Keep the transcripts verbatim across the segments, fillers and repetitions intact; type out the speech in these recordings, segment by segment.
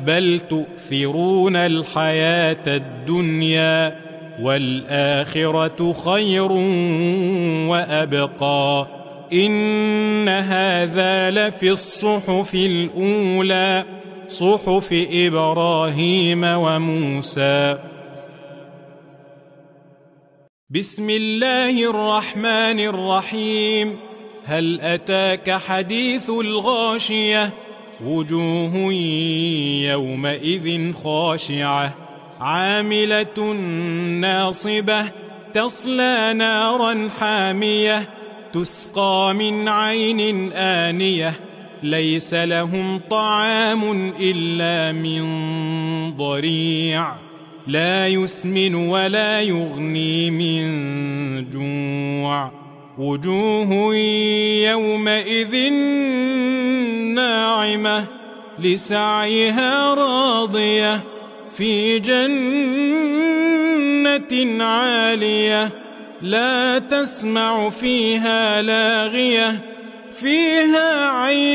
بل تؤثرون الحياة الدنيا والآخرة خير وأبقى إن هذا لفي الصحف الأولى صحف إبراهيم وموسى. بسم الله الرحمن الرحيم. هل أتاك حديث الغاشية وجوه يومئذ خاشعة عاملة ناصبة تصلى نارا حامية تسقى من عين آنية ليس لهم طعام إلا من ضريع لا يسمن ولا يغني من جوع وجوه يومئذ ناعمة لسعيها راضية في جنة عالية لا تسمع فيها لاغية فيها عين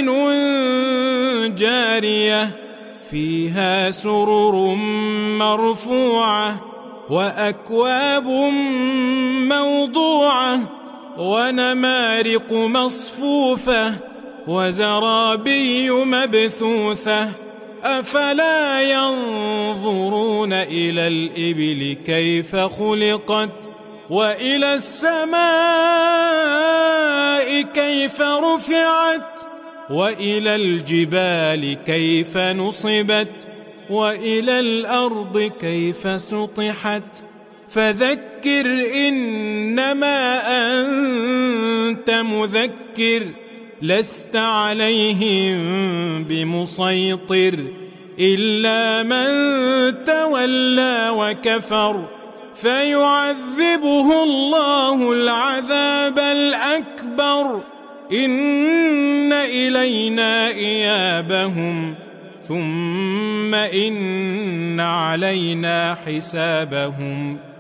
جارية فيها سرر مرفوعة وأكواب موضوعة ونمارق مصفوفة وزرابي مبثوثة أفلا ينظرون إلى الإبل كيف خلقت وإلى السماء كيف رفعت وإلى الجبال كيف نصبت وإلى الأرض كيف سطحت فذكر إنما أنت مذكر لست عليهم بمسيطر إلا من تولى وكفر فيعذبه الله العذاب الأكبر إن إلينا إيابهم ثم إن علينا حسابهم.